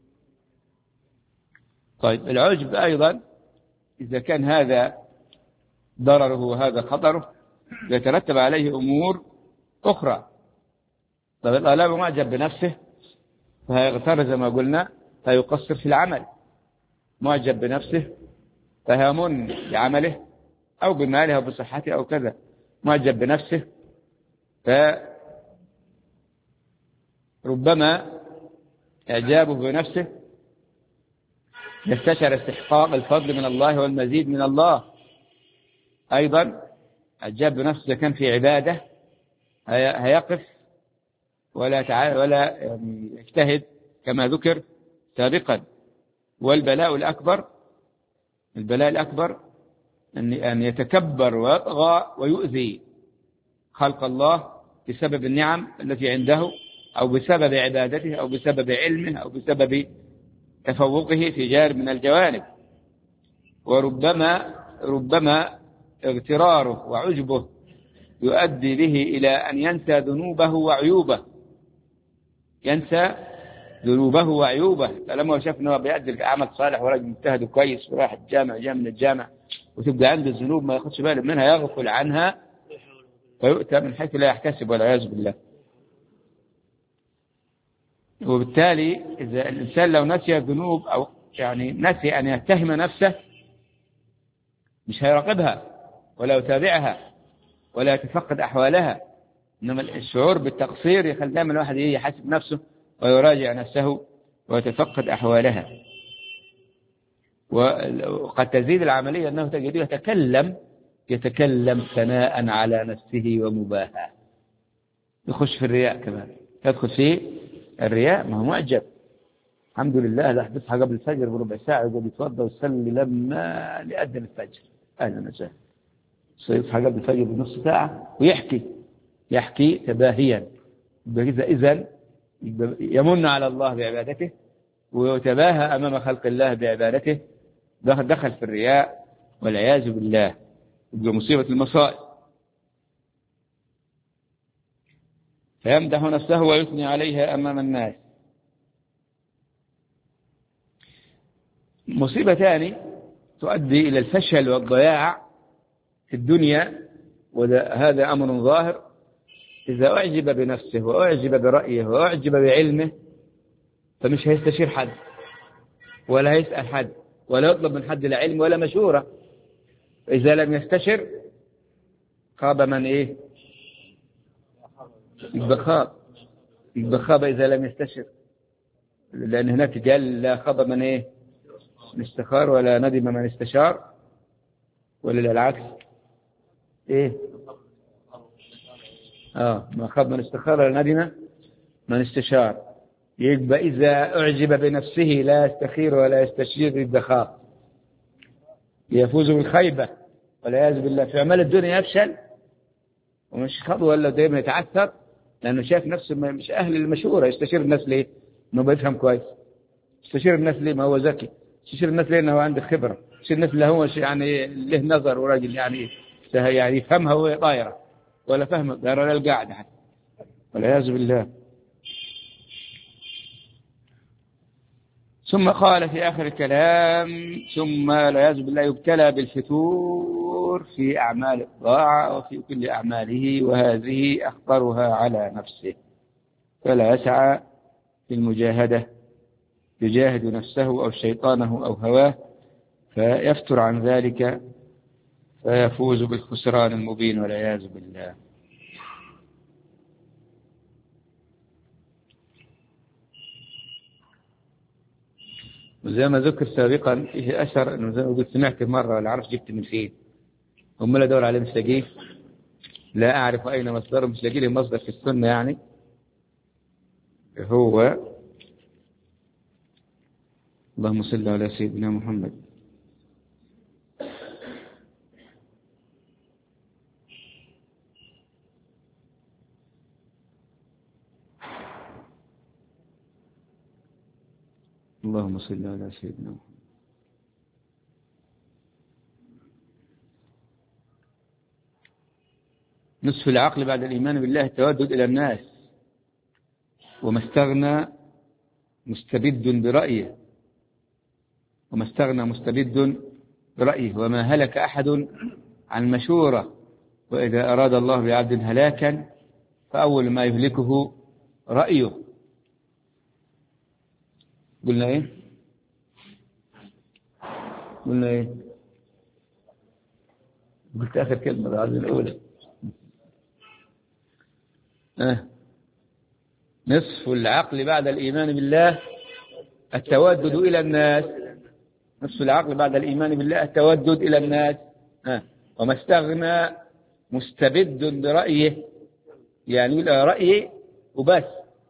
Speaker 1: طيب العجب أيضا إذا كان هذا ضرره وهذا خطره يترتب عليه أمور أخرى. طيب الطالب معجب بنفسه فهيغتر زي ما قلنا، فيقصر في العمل. معجب بنفسه فهيمن بعمله أو بماله أو بصحته أو كذا. معجب بنفسه فربما إعجابه بنفسه يستشعر استحقاق الفضل من الله والمزيد من الله. أيضا إعجاب بنفسه إذا كان في عبادة هيقف ولا يعني يجتهد كما ذكر سابقا. والبلاء الأكبر أن يتكبر ويطغى ويؤذي خلق الله بسبب النعم التي عنده أو بسبب عبادته أو بسبب علمه أو بسبب تفوقه في جانب من الجوانب. وربما اغتراره وعجبه يؤدي به إلى أن ينسى ذنوبه وعيوبه. فلما شاف أنه بيأدي عمل صالح ورجل مجتهد كويس وراح الجامع جاء من الجامع وتبقى عنده الذنوب ما ياخدش باله منها يغفل عنها فيؤتى من حيث لا يحتسب والعياذ بالله. وبالتالي إذا الإنسان لو نسي الذنوب أو يعني نسي أن يتهم نفسه مش هيراقبها ولا يتابعها ولا يتفقد أحوالها. إنما الشعور بالتقصير يخلي دائما الواحد يحاسب نفسه ويراجع نفسه ويتفقد أحوالها. وقد تزيد العملية أنه تجده يتكلم ثناء على نفسه ومباهاة. يخش في الرياء كمان، يدخل في الرياء. ما هو معجب الحمد لله لا تصحى قبل الفجر بربع ساعة يقول يتوضا ويصلي لما لأذن الفجر. أهلا وسهلا. يصحى قبل الفجر بنص ساعة ويحكي تباهيا. إذن يمن على الله بعبادته ويتباهى أمام خلق الله بعبادته. دخل في الرياء والعياذ بالله، بمصيبة المصائب. فيمدح نفسه ويثني عليها أمام الناس. مصيبة ثانية تؤدي إلى الفشل والضياع في الدنيا، وهذا أمر ظاهر. إذا أعجب بنفسه وأعجب برأيه وأعجب بعلمه فمش هيستشير حد ولا هيسأل حد ولا يطلب من حد لا علم ولا مشورة. إذا لم يستشر خاب من يبقى خاب إذا لم يستشر، لأن هناك قال لا خاب من من استخار ولا ندم من استشار، ولا العكس ما خاب من استخار ولا ندم من استشار. يبقى إذا أعجب بنفسه لا يستخير ولا يستشير يبقى خاب، يفوز بالخيبة والعياذ بالله. في أعمال الدنيا يفشل ومش خطوة ولا دائما يتعثر لأنه شايف نفسه مش أهل المشورة. يستشير الناس ليه؟ إنه بيفهم كويس. يستشير الناس ليه؟ ما هو ذكي. يستشير الناس ليه؟ إنه هو عنده خبرة. يستشير الناس اللي هو يعني له نظر وراجل يعني يفهمها وهي طايرة ولا فهم دار ولا القاعدة حتى والعياذ بالله. ثم قال في آخر الكلام ثم والعياذ بالله يبتلى بالفتور في أعمال الطاعة وفي كل أعماله، وهذه أخطرها على نفسه. فلا يسعى في المجاهدة يجاهد نفسه أو شيطانه أو هواه فيفتر عن ذلك فيفوز بالخسران المبين والعياذ بالله. وزي ما ذكر سابقا فيه أثر أنه زي ما قلت سمعت مرة ولا عرف جبت من فين، هم لا دور عليه مش لاقيه، لا أعرف أين مصدره، مش لاقي لي مصدر في السنة يعني. هو اللهم صل على سيدنا محمد. اللهم صل على سيدنا محمد. نصف العقل بعد الإيمان بالله التودد إلى الناس، وما استغنى مستبد برأيه، وما استغنى مستبد برأيه، وما هلك أحد عن مشورة، وإذا أراد الله بعبد هلاكا فأول ما يهلكه رأيه. قلنا إيه؟ قلت آخر كلمة بعد الأولى. نصف العقل بعد الإيمان بالله التودد إلى الناس. نصف العقل بعد الإيمان بالله التودد إلى الناس. وما استغنى مستبد برأيه، يعني لا رأيه وبس،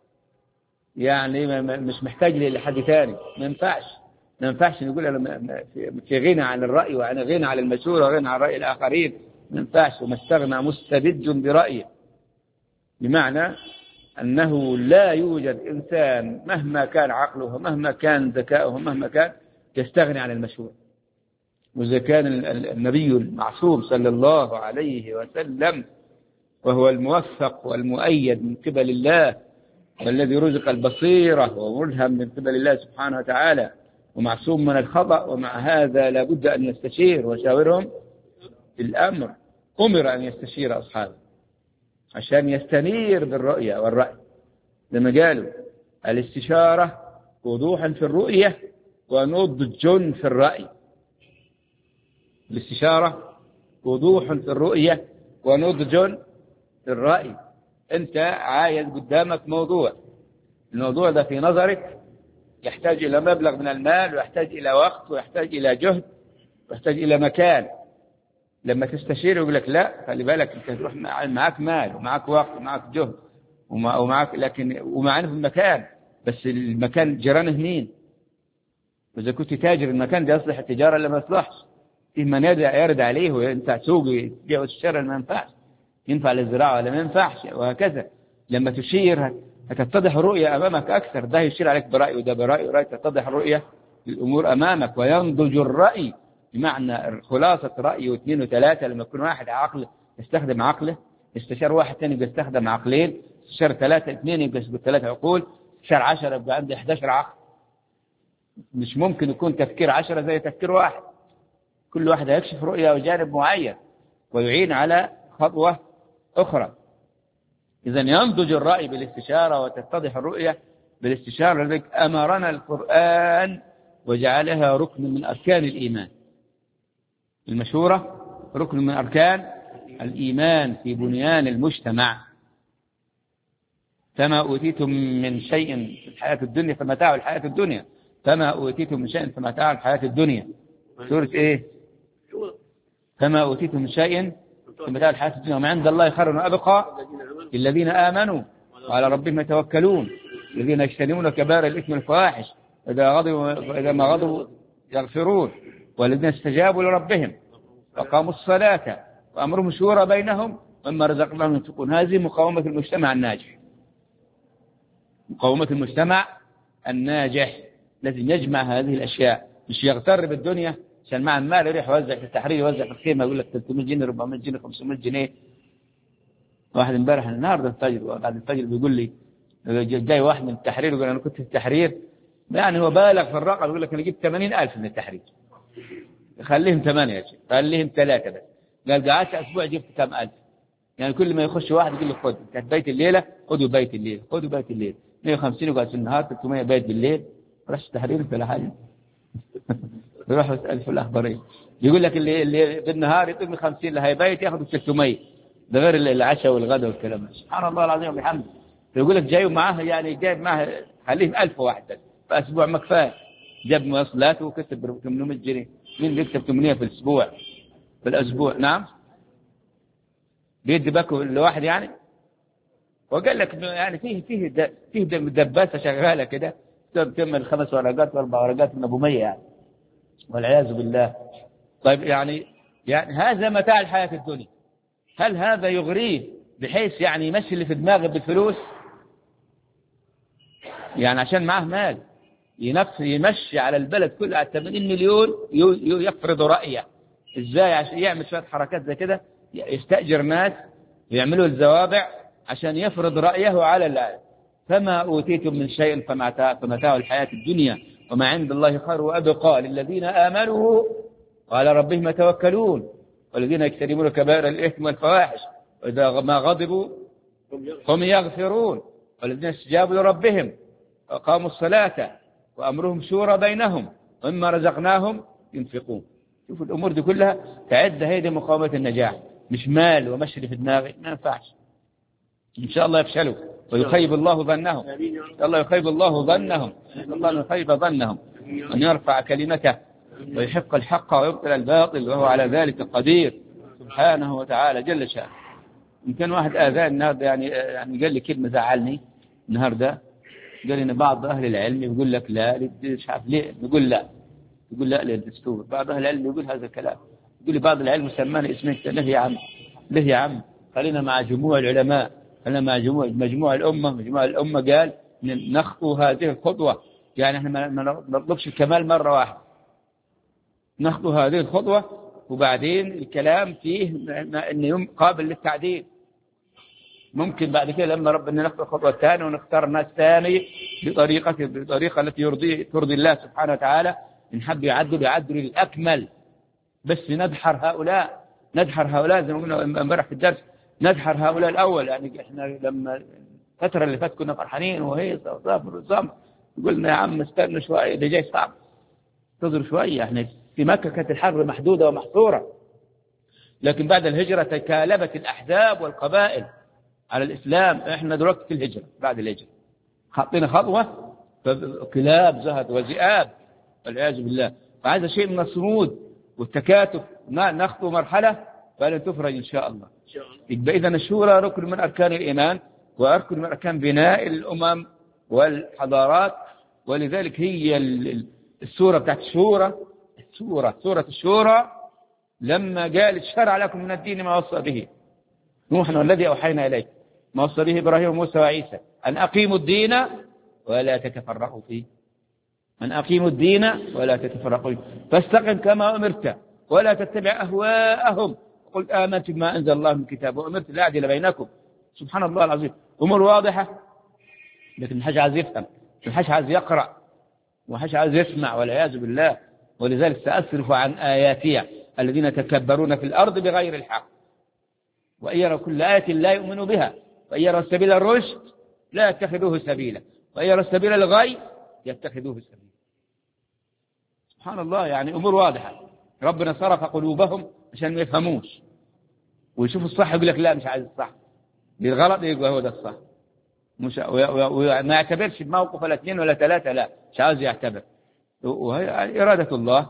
Speaker 1: يعني مش محتاج لحد ثاني. ما ينفعش نقول أنا في غنى عن الرأي وأنا غنى عن المشورة وغنى عن رأي الآخرين، ما ينفعش. وما استغنى مستبد برأيه، بمعنى أنه لا يوجد إنسان مهما كان عقله ومهما كان ذكاؤه ومهما كان يستغني عن المشورة. وإذا كان النبي المعصوم صلى الله عليه وسلم وهو الموفق والمؤيد من قبل الله، والذي رزق البصيرة وملهم من قبل الله سبحانه وتعالى، ومعصوم من الخطأ، ومع هذا لابد أن يستشير وشاورهم في الأمر. أمر أن يستشير أصحابه عشان يستنير بالرؤية والرأي، لما قالوا الاستشارة وضوحا في الرؤية ونضج في الرأي. الاستشارة وضوح في الرؤية ونضج في الرأي. أنت عايز قدامك موضوع، الموضوع ده في نظرك يحتاج إلى مبلغ من المال، ويحتاج إلى وقت، ويحتاج إلى جهد، ويحتاج إلى مكان. لما تستشير يقول لك لا، خلي بالك أنت تروح معك مال ومعك وقت ومعك جهد ومعك، لكن ومعنا في المكان، بس المكان جيرانه مين؟ وإذا كنت تاجر المكان ده يصلح التجارة ولا ما يصلحش؟ فيه من يرد عليه وينفع سوق يبيع ويشتري، ما ينفعش. ينفع للزراعة ولا ما ينفعش، وهكذا. لما تشير هتتضح الرؤية أمامك أكثر. ده يشير عليك برأي وده برأي، ورأي تتضح الرؤية الأمور أمامك، وينضج الرأي، بمعنى خلاصة رأي واثنين وثلاثة. لما يكون واحد عقل يستخدم عقله، استشار واحد ثاني بيستخدم عقلين، استشار ثلاثة اثنين يبقى بالثلاثة عقول، استشار 10 يبقى عندي 11 عقل. مش ممكن يكون تفكير 10 زي تفكير واحد. كل واحد يكشف رؤية وجانب معين ويعين على خطوة أخرى. إذا ينضج الرأي بالاستشارة وتتضح الرؤية بالاستشارة. لذلك أمرنا القرآن وجعلها ركن من أركان الإيمان. المشورة ركن من أركان الإيمان في بنيان المجتمع. فما أوتيتم من شيء في الحياة الدنيا فمتاع الحياة الدنيا، فما أوتيتم من شيء فمتاع الحياة الدنيا. سورة إيه؟ فما أوتيتم من شيء فمتاع الحياة الدنيا وما عند الله خير وأبقى للذين آمنوا وعلى ربهم يتوكلون الذين يجتنبون كبائر الإثم والفواحش إذا ما غضبوا يغفرون والذين استجابوا لربهم وقاموا الصلاة وأمرهم شورى بينهم ومما رزقناهم ينفقون. هذه مقاومة المجتمع الناجح. مقاومة المجتمع الناجح لازم يجمع هذه الأشياء، مش يغتر بالدنيا عشان مع المال يروح يوزع في التحرير، يوزع في الخيمة، يقول لك 300 جنيه 400 جنيه 500 جنيه. واحد امبارح النهارده الفجر بعد الفجر بيقول لي جاي واحد من التحرير يقول أنا كنت في التحرير، يعني هو بالغ في الرقم، يقول لك أنا جبت 80,000 من التحرير. خليهم 8 يا شيخ، خليهم 3 بس. قال قعدت أسبوع جبت كم ألف. يعني كل ما يخش واحد يقول له خد انت بيت الليلة، خدوا بيت الليل، خدوا بيت الليل. 150 يقعد في النهار، 300 بيت بالليل. رش تحرير ولا حاجة. يروح يسأل في الأخبارية يقول لك اللي بالنهار يطلب من 50 اللي هيبيت ياخذ 600. ده غير العشاء والغداء والكلام. سبحان الله العظيم وبحمده. يقول لك جاي معاه، يعني جايب معاه خليه 1000 واحد بس في أسبوع ما كفايه. جاب مواصلات وكتب 800 جنيه. مين بيكتب 800 في الأسبوع؟ في الأسبوع نعم. بيدي باكو لواحد يعني. وقال لك يعني فيه دباسة شغالة كده تكمل 5 ورقات و4 ورقات من أبو 100 يعني. والعياذ بالله. طيب يعني هذا متاع الحياة الدنيا. هل هذا يغريه بحيث يعني يمشي اللي في دماغه بالفلوس؟ يعني عشان معه مال يمشي على البلد كله على 80 مليون يفرض رأيه. إزاي؟ عشان يعمل شوية حركات زي كده، يستأجر ناس ويعملوا الزوابع عشان يفرض رأيه على العالم. فما أوتيتم من شيء فمتاع الحياة الدنيا وما عند الله خير وأبقى للذين آمنوا وعلى ربهم يتوكلون والذين يجتنبون كبائر الإثم والفواحش وإذا ما غضبوا هم يغفرون والذين استجابوا لربهم وقاموا الصلاة وأمرهم شورى بينهم ومما رزقناهم ينفقون. شوفوا الأمور دي كلها تعد هيدي مقاومة النجاح، مش مال ومشري في دماغي، ما ينفعش. إن شاء الله يفشلوا ويخيب الله ظنهم، إن شاء الله يخيب الله ظنهم، إن الله يخيب ظنهم أن يرفع كلمته ويحق الحق ويبطل الباطل وهو على ذلك قدير سبحانه وتعالى جل شأنه. يمكن واحد آذان النهارده يعني قال لي كلمة زعلني النهارده، قال إن بعض أهل العلم يقول لك لا، مش عارف ليه نقول لا، يقول لا للدستور. بعض أهل العلم يقول هذا الكلام، يقول لي بعض العلم سمانا اسمين. له يا عم، له يا عم، خلينا مع جموع العلماء، خلينا مع مجموع الأمة. مجموع الأمة قال نخطو هذه الخطوة، يعني احنا ما نطلبش الكمال مرة واحدة، نخطو هذه الخطوة وبعدين الكلام فيه إنه قابل للتعديل. ممكن بعد كده لما ربنا نخطو الخطوة الثانية ونختار ناس ثاني بطريقة التي ترضي الله سبحانه وتعالى، إن حب يعدل للأكمل. بس ندحر هؤلاء زي ما قلنا امبارح في الدرس، ندحر هؤلاء الأول. يعني إحنا لما الفترة اللي فاتت كنا فرحانين وهي صبر قلنا يا عم استنوا شوية، ده جاي صعب، انتظروا شوية. احنا في مكة كانت الحرب محدودة ومحصورة، لكن بعد الهجرة تكالبت الأحزاب والقبائل على الإسلام. احنا دلوقتي في الهجرة، بعد الهجرة خطينا خطوة كلاب زهد وذئاب والعياذ بالله. فهذا شيء من الصمود والتكاتف، نخطو مرحلة فلن تفرج إن شاء الله. يبقى إذن الشورى ركن من أركان الإيمان وركن من أركان بناء الأمم والحضارات. ولذلك هي السورة بتاعت سورة الشورى لما قال شرع لكم من الدين ما وصى به نوح والذي أوحينا إليك ما وصى به إبراهيم وموسى وعيسى أن أقيموا الدين ولا تتفرقوا فيه، أن أقيموا الدين ولا تتفرقوا فيه، فاستقم كما أمرت ولا تتبع أهواءهم قل آمنت بما أنزل الله من كتاب وأمرت لا أعدل بينكم. سبحان الله العظيم، أمور واضحة، لكن الحاج عايز يفهم، الحاج عايز يقرأ، وحاج عايز يسمع والعياذ بالله. ولذلك سأصرف عن آياتي الذين يتكبرون في الأرض بغير الحق وإن يروا كل آية لا يؤمنوا بها وإن يروا سبيل الرشد لا يتخذوه سبيلا وإن يروا سبيل الغي يتخذوه سبيلا. سبحان الله، يعني أمور واضحة. ربنا صرف قلوبهم عشان ما يفهموش ويشوفوا الصح يقول لك لا مش عايز الصح، بالغلط يقول هو ده الصح، مش وما يعتبرش بموقف ولا اثنين ولا ثلاثة، لا مش عاوز يعتبر. وهي إرادة الله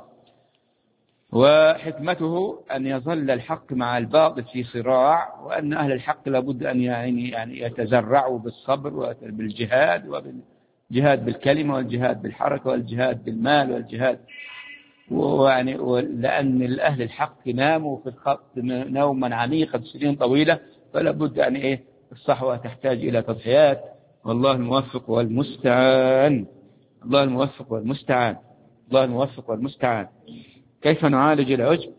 Speaker 1: وحكمته أن يظل الحق مع الباطل في صراع، وأن أهل الحق لابد أن يعني يتزرعوا بالصبر وبالجهاد، وبالجهاد بالكلمة والجهاد بالحركة والجهاد بالمال والجهاد. ويعني لأن أهل الحق ناموا في الخط نوما عميقا سنين طويلة، فلا بد أن الصحوة تحتاج إلى تضحيات. والله الموفق والمستعان، الله الموفق والمستعان، الله الموفق والمستعان. كيف نعالج العجب؟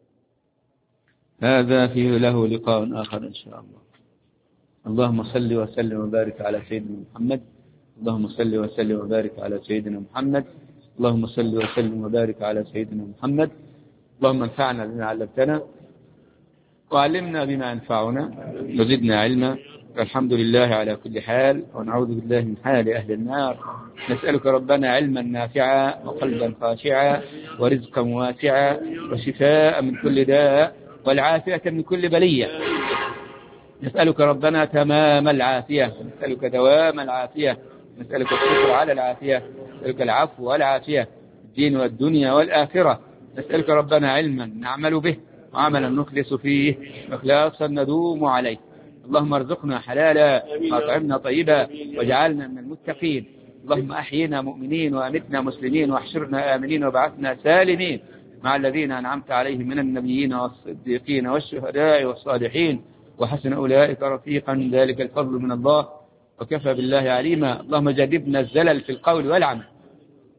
Speaker 1: هذا فيه له لقاء آخر إن شاء الله. اللهم صل وسلم وبارك على سيدنا محمد، اللهم صل وسلم وبارك على سيدنا محمد، اللهم صل وسلم وبارك على سيدنا محمد. اللهم انفعنا بما علمتنا وعلمنا بما ينفعنا وزدنا علما. الحمد لله على كل حال، ونعوذ بالله من حال أهل النار. نسألك ربنا علما نافعا وقلبا خاشعا ورزقا واسعا وشفاء من كل داء والعافية من كل بلية. نسألك ربنا تمام العافية، نسألك دوام العافية، نسألك الشكر على العافية، نسألك العفو والعافية في الدين والدنيا والآخرة. نسألك ربنا علما نعمل به وعملا نخلص فيه وإخلاصا ندوم عليه. اللهم ارزقنا حلالا واطعمنا طيبا واجعلنا من المتقين. اللهم أحينا مؤمنين وأمتنا مسلمين واحشرنا آمنين وبعثنا سالمين مع الذين أنعمت عليهم من النبيين والصديقين والشهداء والصالحين وحسن أولئك رفيقا، ذلك الفضل من الله وكفى بالله عليما. اللهم جنبنا الزلل في القول والعمل،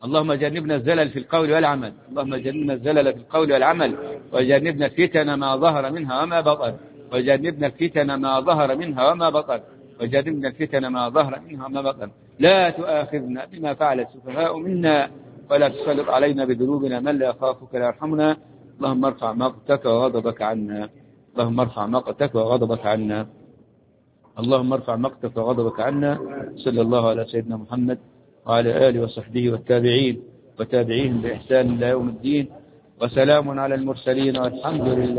Speaker 1: اللهم جنبنا الزلل في القول والعمل، اللهم جنبنا الزلل في القول والعمل، وجنبنا الفتن ما ظهر منها وما بطن، وجنبنا الفتن ما ظهر منها وما بطن، وجنبنا الفتن ما ظهر منها وما بطن. لا تؤاخذنا بما فعل السفهاء منا، ولا تسلط علينا بذنوبنا من لا يخافك لا يرحمنا. اللهم ارفع مقتك وغضبك عنا، اللهم ارفع مقتك وغضبك عنا، اللهم ارفع مقتك وغضبك عنا. صلى الله على سيدنا محمد وعلى آله وصحبه والتابعين وتابعيهم بإحسان إلى يوم الدين، وسلام على المرسلين والحمد لله.